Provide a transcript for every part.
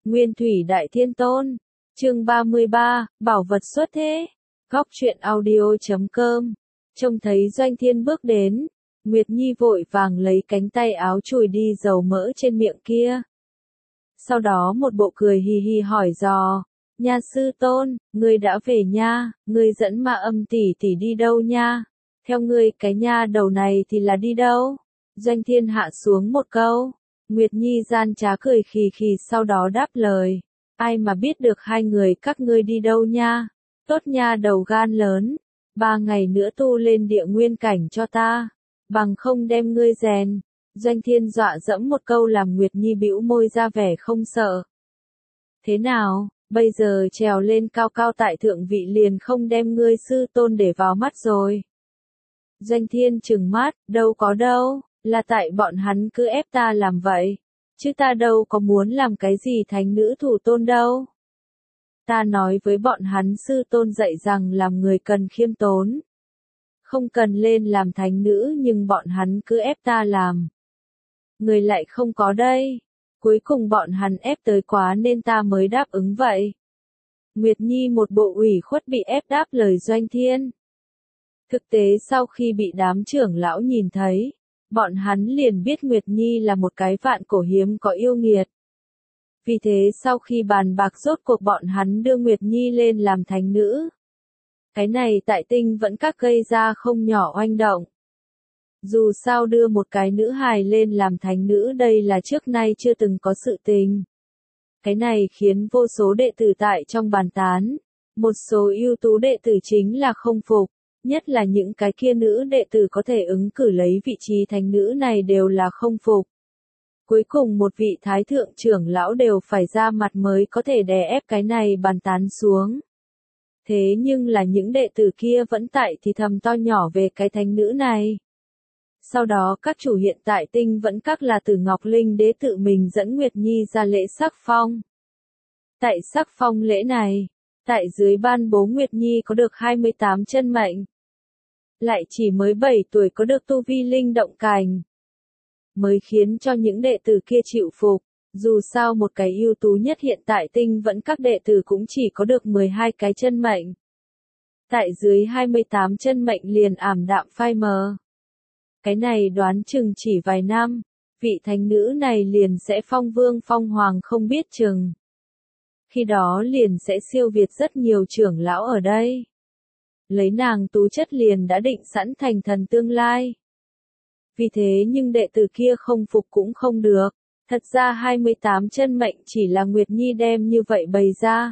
Nguyên Thủy Đại Thiên Tôn. Chương 33, Bảo vật xuất thế. Góc truyện audio.com. Trông thấy Doanh Thiên bước đến, Nguyệt Nhi vội vàng lấy cánh tay áo chùi đi dầu mỡ trên miệng kia. Sau đó một bộ cười hì hì hỏi dò, nha sư tôn, ngươi đã về nha, ngươi dẫn Ma Âm tỷ tỷ đi đâu nha? Theo ngươi cái nha đầu này thì là đi đâu? Doanh Thiên hạ xuống một câu. Nguyệt Nhi gian trá cười khì khì sau đó đáp lời, ai mà biết được hai người các ngươi đi đâu nha? Tốt nha đầu gan lớn, 3 ngày nữa tu lên địa nguyên cảnh cho ta, bằng không đem ngươi rèn. Doanh Thiên dọa dẫm một câu làm Nguyệt Nhi bĩu môi ra vẻ không sợ. Thế nào, bây giờ trèo lên cao cao tại thượng vị liền không đem ngươi sư tôn để vào mắt rồi. Doanh Thiên trừng mắt, đâu có đâu, là tại bọn hắn cứ ép ta làm vậy, chứ ta đâu có muốn làm cái gì thánh nữ thủ tôn đâu. Ta nói với bọn hắn sư tôn dạy rằng làm người cần khiêm tốn, không cần lên làm thánh nữ nhưng bọn hắn cứ ép ta làm. Người lại không có đây, cuối cùng bọn hắn ép tới quá nên ta mới đáp ứng vậy. Nguyệt Nhi một bộ ủy khuất bị ép đáp lời Doanh Thiên. Thực tế sau khi bị đám trưởng lão nhìn thấy, bọn hắn liền biết Nguyệt Nhi là một cái vạn cổ hiếm có yêu nghiệt. Vì thế sau khi bàn bạc rốt cuộc bọn hắn đưa Nguyệt Nhi lên làm thánh nữ. Cái này tại Tinh Vẫn Các gây ra không nhỏ oanh động. Dù sao đưa một cái nữ hài lên làm thánh nữ đây là trước nay chưa từng có sự tình. Cái này khiến vô số đệ tử tại trong bàn tán. Một số ưu tú đệ tử chính là không phục, nhất là những cái kia nữ đệ tử có thể ứng cử lấy vị trí thánh nữ này đều là không phục. Cuối cùng một vị thái thượng trưởng lão đều phải ra mặt mới có thể đè ép cái này bàn tán xuống. Thế nhưng là những đệ tử kia vẫn tại thì thầm to nhỏ về cái thánh nữ này. Sau đó các chủ hiện tại Tinh Vẫn Các là Tử Ngọc Linh Đế tự mình dẫn Nguyệt Nhi ra lễ sắc phong. Tại sắc phong lễ này, tại dưới ban bố Nguyệt Nhi có được 28 chân mệnh. Lại chỉ mới 7 tuổi có được tu vi linh động cành. Mới khiến cho những đệ tử kia chịu phục, dù sao một cái ưu tú nhất hiện tại Tinh Vẫn Các đệ tử cũng chỉ có được 12 cái chân mệnh. Tại dưới 28 chân mệnh liền ảm đạm phai mờ. Cái này đoán chừng chỉ vài năm, vị thánh nữ này liền sẽ phong vương phong hoàng không biết chừng. Khi đó liền sẽ siêu việt rất nhiều trưởng lão ở đây. Lấy nàng tú chất liền đã định sẵn thành thần tương lai. Vì thế nhưng đệ tử kia không phục cũng không được. Thật ra 28 chân mệnh chỉ là Nguyệt Nhi đem như vậy bày ra.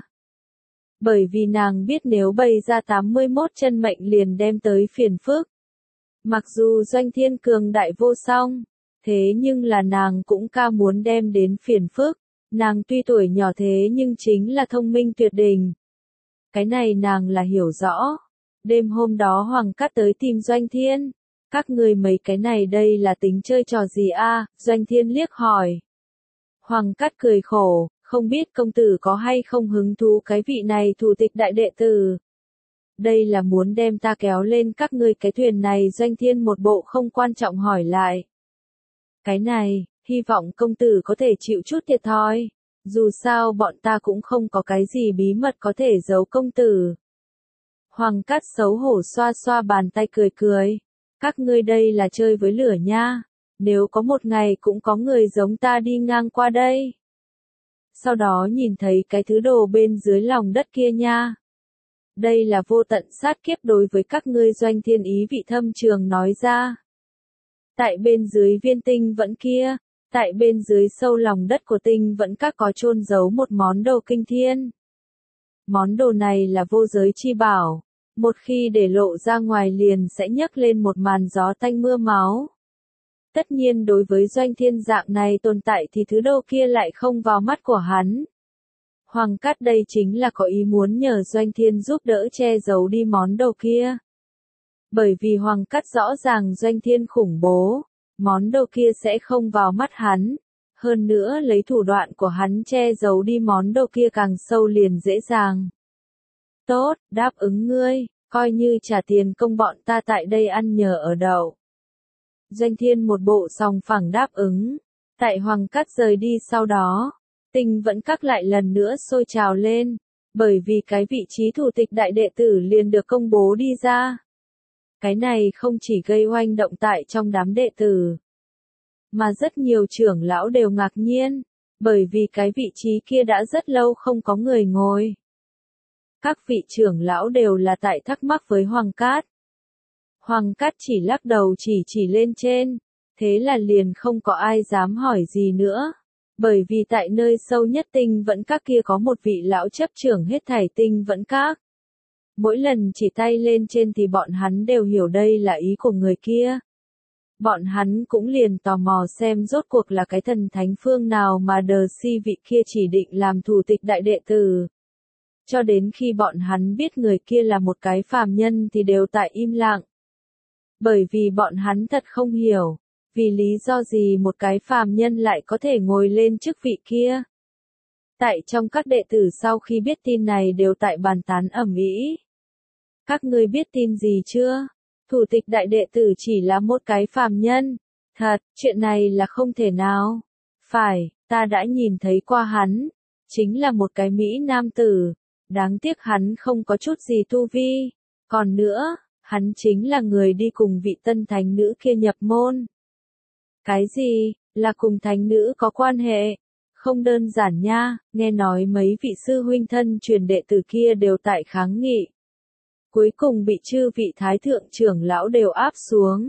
Bởi vì nàng biết nếu bày ra 81 chân mệnh liền đem tới phiền phức. Mặc dù Doanh Thiên cường đại vô song, thế nhưng là nàng cũng ca muốn đem đến phiền phức. Nàng tuy tuổi nhỏ thế nhưng chính là thông minh tuyệt đỉnh. Cái này nàng là hiểu rõ. Đêm hôm đó Hoàng Cát tới tìm Doanh Thiên. Các người mấy cái này đây là tính chơi trò gì a? Doanh Thiên liếc hỏi. Hoàng Cát cười khổ, không biết công tử có hay không hứng thú cái vị này thủ tịch đại đệ tử. Đây là muốn đem ta kéo lên các ngươi cái thuyền này. Doanh Thiên một bộ không quan trọng hỏi lại. Cái này, hy vọng công tử có thể chịu chút thiệt thòi. Dù sao bọn ta cũng không có cái gì bí mật có thể giấu công tử. Hoàng Cát xấu hổ xoa xoa bàn tay cười cười. Các ngươi đây là chơi với lửa nha. Nếu có một ngày cũng có người giống ta đi ngang qua đây. Sau đó nhìn thấy cái thứ đồ bên dưới lòng đất kia nha. Đây là vô tận sát kiếp đối với các ngươi. Doanh Thiên ý vị thâm trường nói ra. Tại bên dưới viên Tinh Vẫn kia, tại bên dưới sâu lòng đất của Tinh Vẫn Các có chôn giấu một món đồ kinh thiên. Món đồ này là vô giới chi bảo, một khi để lộ ra ngoài liền sẽ nhấc lên một màn gió tanh mưa máu. Tất nhiên đối với Doanh Thiên dạng này tồn tại thì thứ đồ kia lại không vào mắt của hắn. Hoàng Cát đây chính là có ý muốn nhờ Doanh Thiên giúp đỡ che giấu đi món đồ kia. Bởi vì Hoàng Cát rõ ràng Doanh Thiên khủng bố, món đồ kia sẽ không vào mắt hắn. Hơn nữa lấy thủ đoạn của hắn che giấu đi món đồ kia càng sâu liền dễ dàng. Tốt, đáp ứng ngươi, coi như trả tiền công bọn ta tại đây ăn nhờ ở đậu. Doanh Thiên một bộ sòng phẳng đáp ứng. Tại Hoàng Cát rời đi sau đó, Tinh Vẫn Các lại lần nữa sôi trào lên, bởi vì cái vị trí thủ tịch đại đệ tử liền được công bố đi ra. Cái này không chỉ gây oanh động tại trong đám đệ tử, mà rất nhiều trưởng lão đều ngạc nhiên, bởi vì cái vị trí kia đã rất lâu không có người ngồi. Các vị trưởng lão đều là tại thắc mắc với Hoàng Cát. Hoàng Cát chỉ lắc đầu chỉ lên trên, thế là liền không có ai dám hỏi gì nữa. Bởi vì tại nơi sâu nhất Tinh Vẫn Các kia có một vị lão chấp trưởng hết thảy Tinh Vẫn Các. Mỗi lần chỉ tay lên trên thì bọn hắn đều hiểu đây là ý của người kia. Bọn hắn cũng liền tò mò xem rốt cuộc là cái thần thánh phương nào mà đờ si vị kia chỉ định làm thủ tịch đại đệ tử. Cho đến khi bọn hắn biết người kia là một cái phàm nhân thì đều tại im lặng. Bởi vì bọn hắn thật không hiểu, vì lý do gì một cái phàm nhân lại có thể ngồi lên chức vị kia. Tại trong các đệ tử sau khi biết tin này đều tại bàn tán ầm ĩ. Các ngươi biết tin gì chưa? Thủ tịch đại đệ tử chỉ là một cái phàm nhân. Thật, chuyện này là không thể nào. Phải, ta đã nhìn thấy qua hắn. Chính là một cái Mỹ nam tử. Đáng tiếc hắn không có chút gì tu vi. Còn nữa, hắn chính là người đi cùng vị tân thánh nữ kia nhập môn. Cái gì, là cùng thánh nữ có quan hệ? Không đơn giản nha, nghe nói mấy vị sư huynh thân truyền đệ tử kia đều tại kháng nghị. Cuối cùng bị chư vị thái thượng trưởng lão đều áp xuống.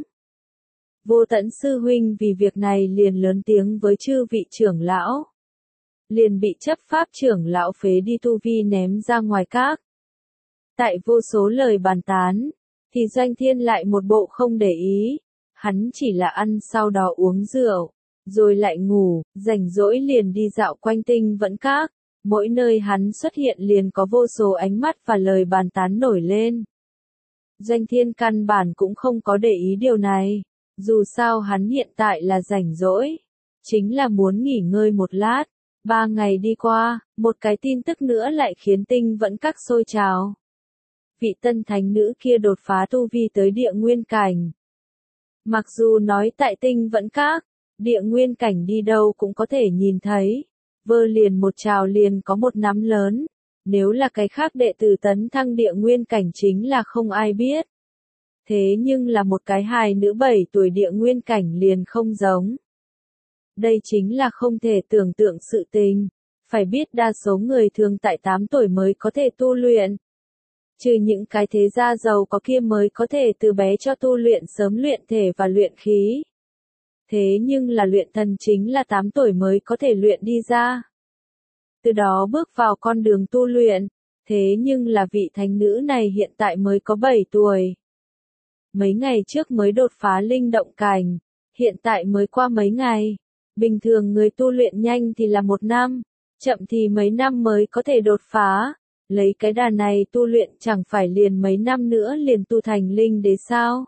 Vô Tẫn sư huynh vì việc này liền lớn tiếng với chư vị trưởng lão. Liền bị chấp pháp trưởng lão phế đi tu vi ném ra ngoài các. Tại vô số lời bàn tán, thì Doanh Thiên lại một bộ không để ý. Hắn chỉ là ăn sau đó uống rượu, rồi lại ngủ, rảnh rỗi liền đi dạo quanh Tinh Vẫn Các. Mỗi nơi hắn xuất hiện liền có vô số ánh mắt và lời bàn tán nổi lên. Doanh Thiên căn bản cũng không có để ý điều này. Dù sao hắn hiện tại là rảnh rỗi. Chính là muốn nghỉ ngơi một lát. 3 ngày đi qua, một cái tin tức nữa lại khiến Tinh Vẫn Các sôi trào. Vị tân thánh nữ kia đột phá tu vi tới địa nguyên cảnh. Mặc dù nói tại Tinh Vẫn Các, địa nguyên cảnh đi đâu cũng có thể nhìn thấy. Vơ liền một trào liền có một nắm lớn. Nếu là cái khác đệ tử tấn thăng địa nguyên cảnh chính là không ai biết. Thế nhưng là một cái hài nữ 7 tuổi địa nguyên cảnh liền không giống. Đây chính là không thể tưởng tượng sự tình. Phải biết đa số người thường tại 8 tuổi mới có thể tu luyện. Trừ những cái thế gia giàu có kia mới có thể từ bé cho tu luyện sớm luyện thể và luyện khí. Thế nhưng là luyện thần chính là 8 tuổi mới có thể luyện đi ra. Từ đó bước vào con đường tu luyện. Thế nhưng là vị thánh nữ này hiện tại mới có 7 tuổi. Mấy ngày trước mới đột phá linh động cảnh. Hiện tại mới qua mấy ngày. Bình thường người tu luyện nhanh thì là 1 năm. Chậm thì mấy năm mới có thể đột phá. Lấy cái đà này tu luyện chẳng phải liền mấy năm nữa liền tu thành linh đế sao?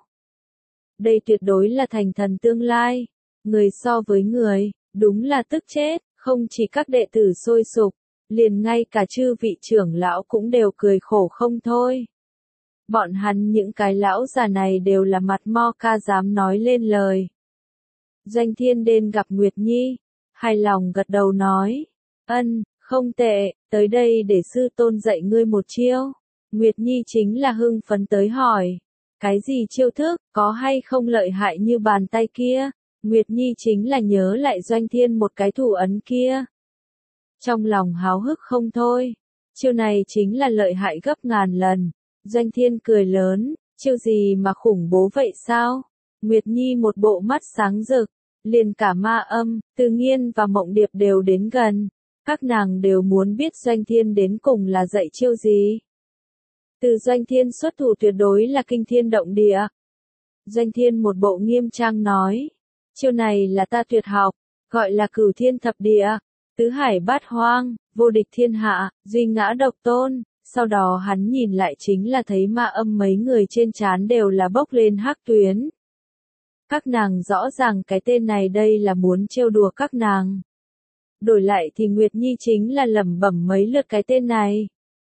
Đây tuyệt đối là thành thần tương lai. Người so với người, đúng là tức chết, không chỉ các đệ tử sôi sục, liền ngay cả chư vị trưởng lão cũng đều cười khổ không thôi. Bọn hắn những cái lão già này đều là mặt mo ca dám nói lên lời. Doanh Thiên đến gặp Nguyệt Nhi, hài lòng gật đầu nói, không tệ, tới đây để sư tôn dạy ngươi một chiêu. Nguyệt Nhi chính là hưng phấn tới hỏi, cái gì chiêu thức, có hay không lợi hại như bàn tay kia? Nguyệt Nhi chính là nhớ lại Doanh Thiên một cái thủ ấn kia. Trong lòng háo hức không thôi, chiêu này chính là lợi hại gấp ngàn lần. Doanh Thiên cười lớn, chiêu gì mà khủng bố vậy sao? Nguyệt Nhi một bộ mắt sáng rực, liền cả Ma Âm, Từ Nghiên và Mộng Điệp đều đến gần. Các nàng đều muốn biết Doanh Thiên đến cùng là dạy chiêu gì. Từ Doanh Thiên xuất thủ tuyệt đối là kinh thiên động địa. Doanh Thiên một bộ nghiêm trang nói, chiêu này là ta tuyệt học, gọi là Cửu Thiên Thập Địa, tứ hải bát hoang, vô địch thiên hạ, duy ngã độc tôn. Sau đó hắn nhìn lại chính là thấy Ma Âm mấy người trên trán đều là bốc lên hắc tuyến. Các nàng rõ ràng cái tên này đây là muốn trêu đùa các nàng. Đổi lại thì Nguyệt Nhi chính là lẩm bẩm mấy lượt cái tên này.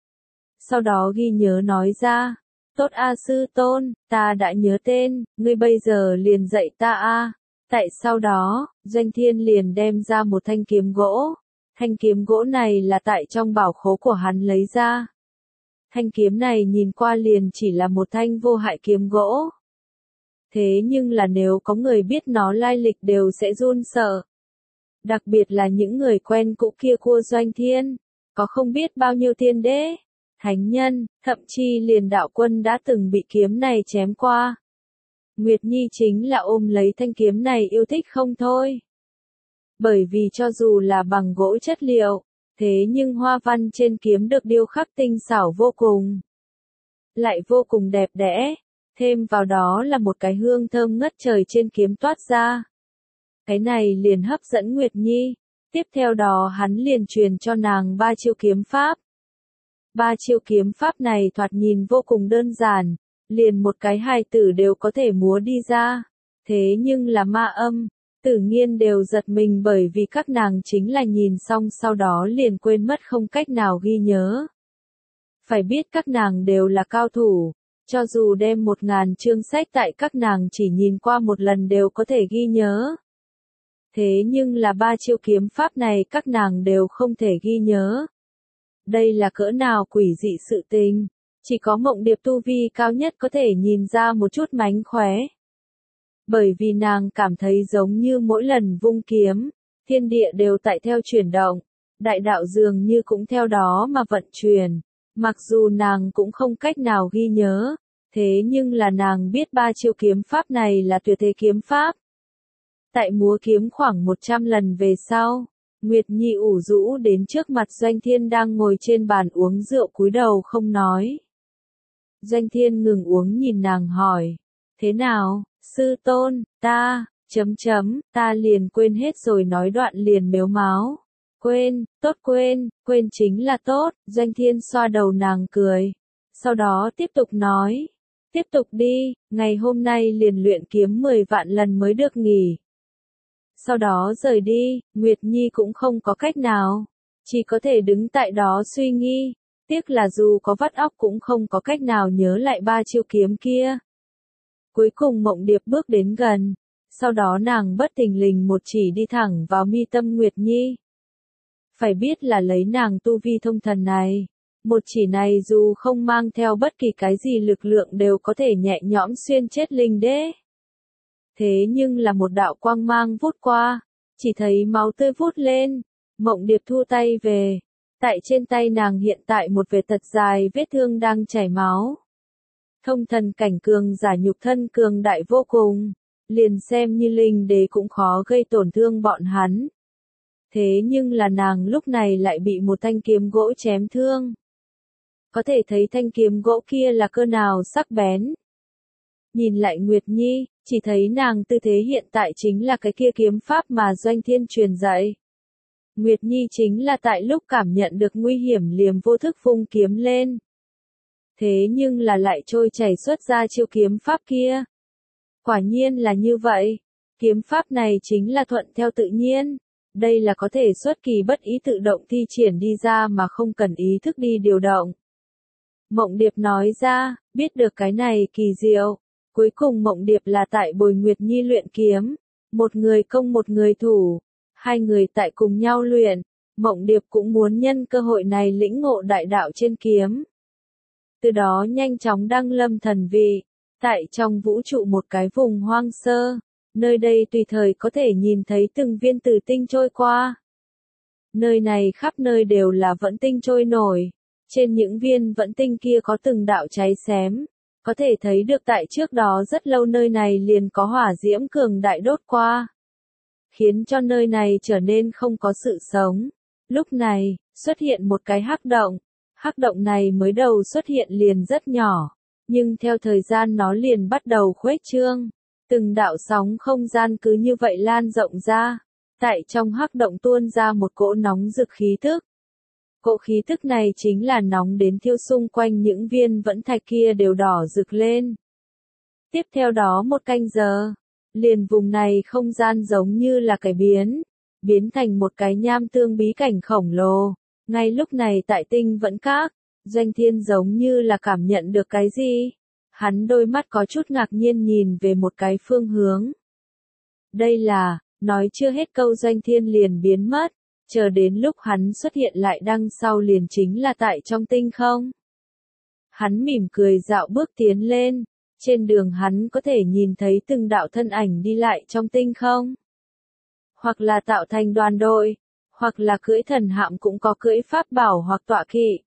Sau đó ghi nhớ nói ra, tốt a sư tôn, ta đã nhớ tên, ngươi bây giờ liền dạy ta a. Tại sau đó, Doanh Thiên liền đem ra một thanh kiếm gỗ. Thanh kiếm gỗ này là tại trong bảo khố của hắn lấy ra. Thanh kiếm này nhìn qua liền chỉ là một thanh vô hại kiếm gỗ. Thế nhưng là nếu có người biết nó lai lịch đều sẽ run sợ. Đặc biệt là những người quen cũ kia của Doanh Thiên, có không biết bao nhiêu tiên đế, thánh nhân, thậm chí liền đạo quân đã từng bị kiếm này chém qua. Nguyệt Nhi chính là ôm lấy thanh kiếm này yêu thích không thôi. Bởi vì cho dù là bằng gỗ chất liệu, thế nhưng hoa văn trên kiếm được điêu khắc tinh xảo vô cùng. Lại vô cùng đẹp đẽ, thêm vào đó là một cái hương thơm ngất trời trên kiếm toát ra. Cái này liền hấp dẫn Nguyệt Nhi, tiếp theo đó hắn liền truyền cho nàng 3 chiêu kiếm pháp. 3 chiêu kiếm pháp này thoạt nhìn vô cùng đơn giản, liền một cái hài tử đều có thể múa đi ra. Thế nhưng là ma âm, Tử Nghiên đều giật mình bởi vì các nàng chính là nhìn xong sau đó liền quên mất không cách nào ghi nhớ. Phải biết các nàng đều là cao thủ, cho dù đem 1000 chương sách tại các nàng chỉ nhìn qua một lần đều có thể ghi nhớ. Thế nhưng là 3 chiêu kiếm pháp này các nàng đều không thể ghi nhớ. Đây là cỡ nào quỷ dị sự tình, chỉ có Mộng Điệp tu vi cao nhất có thể nhìn ra một chút mánh khóe. Bởi vì nàng cảm thấy giống như mỗi lần vung kiếm, thiên địa đều tại theo chuyển động, đại đạo dường như cũng theo đó mà vận chuyển. Mặc dù nàng cũng không cách nào ghi nhớ, thế nhưng là nàng biết 3 chiêu kiếm pháp này là tuyệt thế kiếm pháp. Tại múa kiếm khoảng 100 lần về sau, Nguyệt Nhi ủ rũ đến trước mặt Doanh Thiên đang ngồi trên bàn uống rượu cúi đầu không nói. Doanh Thiên ngừng uống nhìn nàng hỏi, thế nào, sư tôn, ta liền quên hết rồi nói đoạn liền mếu máo. Quên, tốt quên chính là tốt, Doanh Thiên xoa đầu nàng cười. Sau đó tiếp tục nói, tiếp tục đi, ngày hôm nay liền luyện kiếm 10 vạn lần mới được nghỉ. Sau đó rời đi, Nguyệt Nhi cũng không có cách nào, chỉ có thể đứng tại đó suy nghĩ, tiếc là dù có vắt óc cũng không có cách nào nhớ lại 3 chiêu kiếm kia. Cuối cùng Mộng Điệp bước đến gần, sau đó nàng bất thình lình một chỉ đi thẳng vào mi tâm Nguyệt Nhi. Phải biết là lấy nàng tu vi thông thần này, một chỉ này dù không mang theo bất kỳ cái gì lực lượng đều có thể nhẹ nhõm xuyên chết linh đế. Thế nhưng là một đạo quang mang vút qua, chỉ thấy máu tươi vút lên, Mộng Điệp thu tay về, tại trên tay nàng hiện tại một vệt thật dài vết thương đang chảy máu. Thông thần cảnh cường giả nhục thân cường đại vô cùng, liền xem như linh đế cũng khó gây tổn thương bọn hắn. Thế nhưng là nàng lúc này lại bị một thanh kiếm gỗ chém thương. Có thể thấy thanh kiếm gỗ kia là cỡ nào sắc bén. Nhìn lại Nguyệt Nhi, chỉ thấy nàng tư thế hiện tại chính là cái kia kiếm pháp mà Doanh Thiên truyền dạy. Nguyệt Nhi chính là tại lúc cảm nhận được nguy hiểm liền vô thức vung kiếm lên. Thế nhưng là lại trôi chảy xuất ra chiêu kiếm pháp kia. Quả nhiên là như vậy, kiếm pháp này chính là thuận theo tự nhiên. Đây là có thể xuất kỳ bất ý tự động thi triển đi ra mà không cần ý thức đi điều động. Mộng Điệp nói ra, biết được cái này kỳ diệu. Cuối cùng Mộng Điệp là tại bồi Nguyệt Nhi luyện kiếm. Một người công một người thủ. Hai người tại cùng nhau luyện. Mộng Điệp cũng muốn nhân cơ hội này lĩnh ngộ đại đạo trên kiếm. Từ đó nhanh chóng đăng lâm thần vị. Tại trong vũ trụ một cái vùng hoang sơ. Nơi đây tùy thời có thể nhìn thấy từng viên tử tinh trôi qua. Nơi này khắp nơi đều là vẫn tinh trôi nổi. Trên những viên vẫn tinh kia có từng đạo cháy xém. Có thể thấy được tại trước đó rất lâu nơi này liền có hỏa diễm cường đại đốt qua. Khiến cho nơi này trở nên không có sự sống. Lúc này, xuất hiện một cái hắc động. Hắc động này mới đầu xuất hiện liền rất nhỏ. Nhưng theo thời gian nó liền bắt đầu khuếch trương. Từng đạo sóng không gian cứ như vậy lan rộng ra. Tại trong hắc động tuôn ra một cỗ nóng rực khí tức. Cỗ khí tức này chính là nóng đến thiêu xung quanh những viên vẫn thạch kia đều đỏ rực lên. Tiếp theo đó một canh giờ, liền vùng này không gian giống như là cải biến thành một cái nham tương bí cảnh khổng lồ. Ngay lúc này tại tinh vẫn các, Doanh Thiên giống như là cảm nhận được cái gì. Hắn đôi mắt có chút ngạc nhiên nhìn về một cái phương hướng. Đây là, nói chưa hết câu Doanh Thiên liền biến mất. chờ đến lúc hắn xuất hiện lại đằng sau liền chính là tại trong tinh không. Hắn mỉm cười dạo bước tiến lên, trên đường hắn có thể nhìn thấy từng đạo thân ảnh đi lại trong tinh không. Hoặc là tạo thành đoàn đội, hoặc là cưỡi thần hạm cũng có cưỡi pháp bảo hoặc tọa kỵ.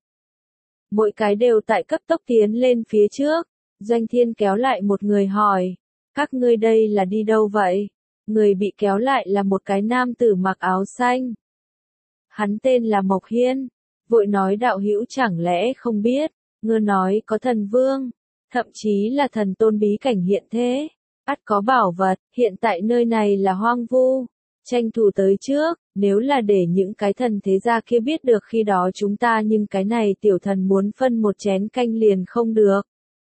Mỗi cái đều tại cấp tốc tiến lên phía trước, Doanh Thiên kéo lại một người hỏi, các ngươi đây là đi đâu vậy? Người bị kéo lại là một cái nam tử mặc áo xanh. Hắn tên là Mộc Hiên, vội nói đạo hữu chẳng lẽ không biết, ngư nói có thần vương, thậm chí là thần tôn bí cảnh hiện thế, ắt có bảo vật, hiện tại nơi này là hoang vu, tranh thủ tới trước, nếu là để những cái thần thế gia kia biết được khi đó chúng ta nhưng cái này tiểu thần muốn phân một chén canh liền không được.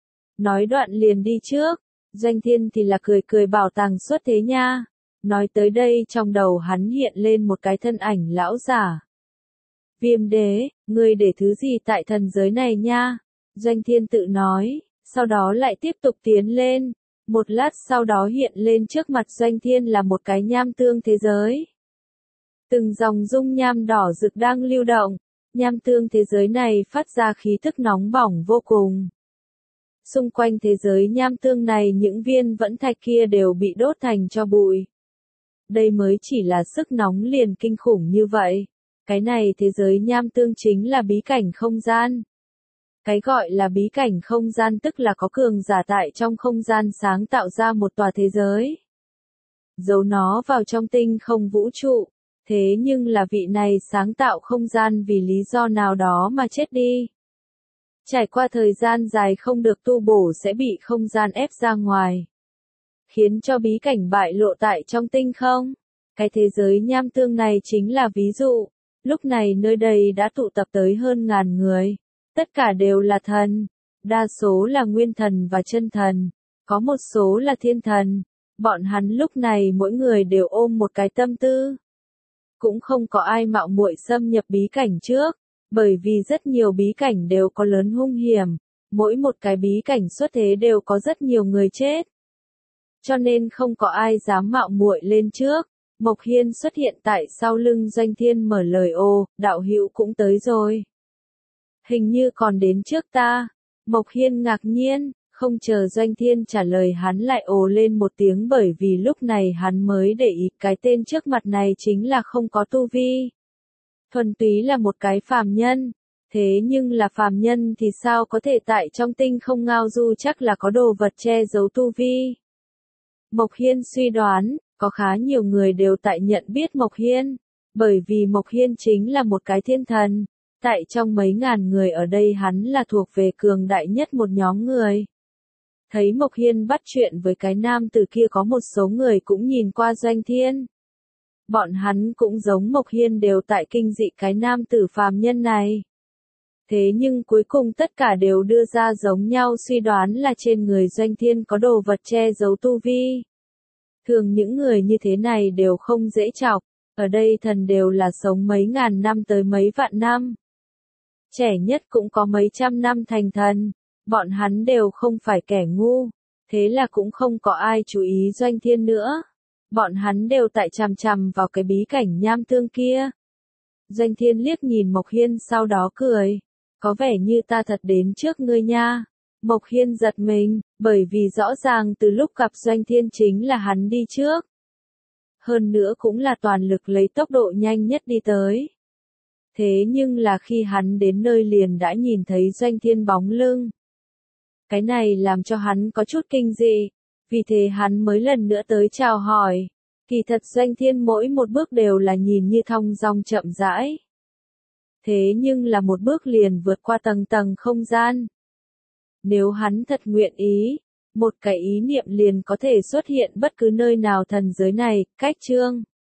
Nói đoạn liền đi trước, Doanh Thiên thì là cười cười bảo tàng xuất thế nha, nói tới đây trong đầu hắn hiện lên một cái thân ảnh lão giả. Viêm đế, ngươi để thứ gì tại thần giới này nha? Doanh Thiên tự nói, sau đó lại tiếp tục tiến lên. Một lát sau đó hiện lên trước mặt Doanh Thiên là một cái nham tương thế giới. Từng dòng dung nham đỏ rực đang lưu động, nham tương thế giới này phát ra khí thức nóng bỏng vô cùng. Xung quanh thế giới nham tương này những viên vẫn thạch kia đều bị đốt thành tro bụi. Đây mới chỉ là sức nóng liền kinh khủng như vậy. Cái này thế giới nham tương chính là bí cảnh không gian. Cái gọi là bí cảnh không gian tức là có cường giả tại trong không gian sáng tạo ra một tòa thế giới. Giấu nó vào trong tinh không vũ trụ. Thế nhưng là vị này sáng tạo không gian vì lý do nào đó mà chết đi. Trải qua thời gian dài không được tu bổ sẽ bị không gian ép ra ngoài. Khiến cho bí cảnh bại lộ tại trong tinh không. Cái thế giới nham tương này chính là ví dụ. Lúc này nơi đây đã tụ tập tới hơn ngàn người. Tất cả đều là thần. Đa số là nguyên thần và chân thần. Có một số là thiên thần. Bọn hắn lúc này mỗi người đều ôm một cái tâm tư. Cũng không có ai mạo muội xâm nhập bí cảnh trước. Bởi vì rất nhiều bí cảnh đều có lớn hung hiểm. Mỗi một cái bí cảnh xuất thế đều có rất nhiều người chết. Cho nên không có ai dám mạo muội lên trước. Mộc Hiên xuất hiện tại sau lưng Doanh Thiên mở lời ồ, đạo hữu cũng tới rồi. Hình như còn đến trước ta. Mộc Hiên ngạc nhiên, không chờ Doanh Thiên trả lời hắn lại ồ lên một tiếng bởi vì lúc này hắn mới để ý cái tên trước mặt này chính là không có tu vi. Thuần túy là một cái phàm nhân. Thế nhưng là phàm nhân thì sao có thể tại trong tinh không ngao du chắc là có đồ vật che giấu tu vi. Mộc Hiên suy đoán, có khá nhiều người đều tại nhận biết Mộc Hiên, bởi vì Mộc Hiên chính là một cái thiên thần, tại trong mấy ngàn người ở đây hắn là thuộc về cường đại nhất một nhóm người. Thấy Mộc Hiên bắt chuyện với cái nam từ kia có một số người cũng nhìn qua Doanh Thiên. Bọn hắn cũng giống Mộc Hiên đều tại kinh dị cái nam tử phàm nhân này. Thế nhưng cuối cùng tất cả đều đưa ra giống nhau suy đoán là trên người Doanh Thiên có đồ vật che giấu tu vi. Thường những người như thế này đều không dễ chọc, ở đây thần đều là sống mấy ngàn năm tới mấy vạn năm. Trẻ nhất cũng có mấy trăm năm thành thần, bọn hắn đều không phải kẻ ngu, thế là cũng không có ai chú ý Doanh Thiên nữa. Bọn hắn đều tại chằm chằm vào cái bí cảnh nham tương kia. Doanh Thiên liếc nhìn Mộc Hiên sau đó cười, có vẻ như ta thật đến trước ngươi nha. Mộc Hiên giật mình, bởi vì rõ ràng từ lúc gặp Doanh Thiên chính là hắn đi trước. Hơn nữa cũng là toàn lực lấy tốc độ nhanh nhất đi tới. Thế nhưng là khi hắn đến nơi liền đã nhìn thấy Doanh Thiên bóng lưng. Cái này làm cho hắn có chút kinh dị, vì thế hắn mới lần nữa tới chào hỏi. Kỳ thật Doanh Thiên mỗi một bước đều là nhìn như thong dong chậm rãi. Thế nhưng là một bước liền vượt qua tầng tầng không gian. Nếu hắn thật nguyện ý, một cái ý niệm liền có thể xuất hiện bất cứ nơi nào thần giới này, cách chương.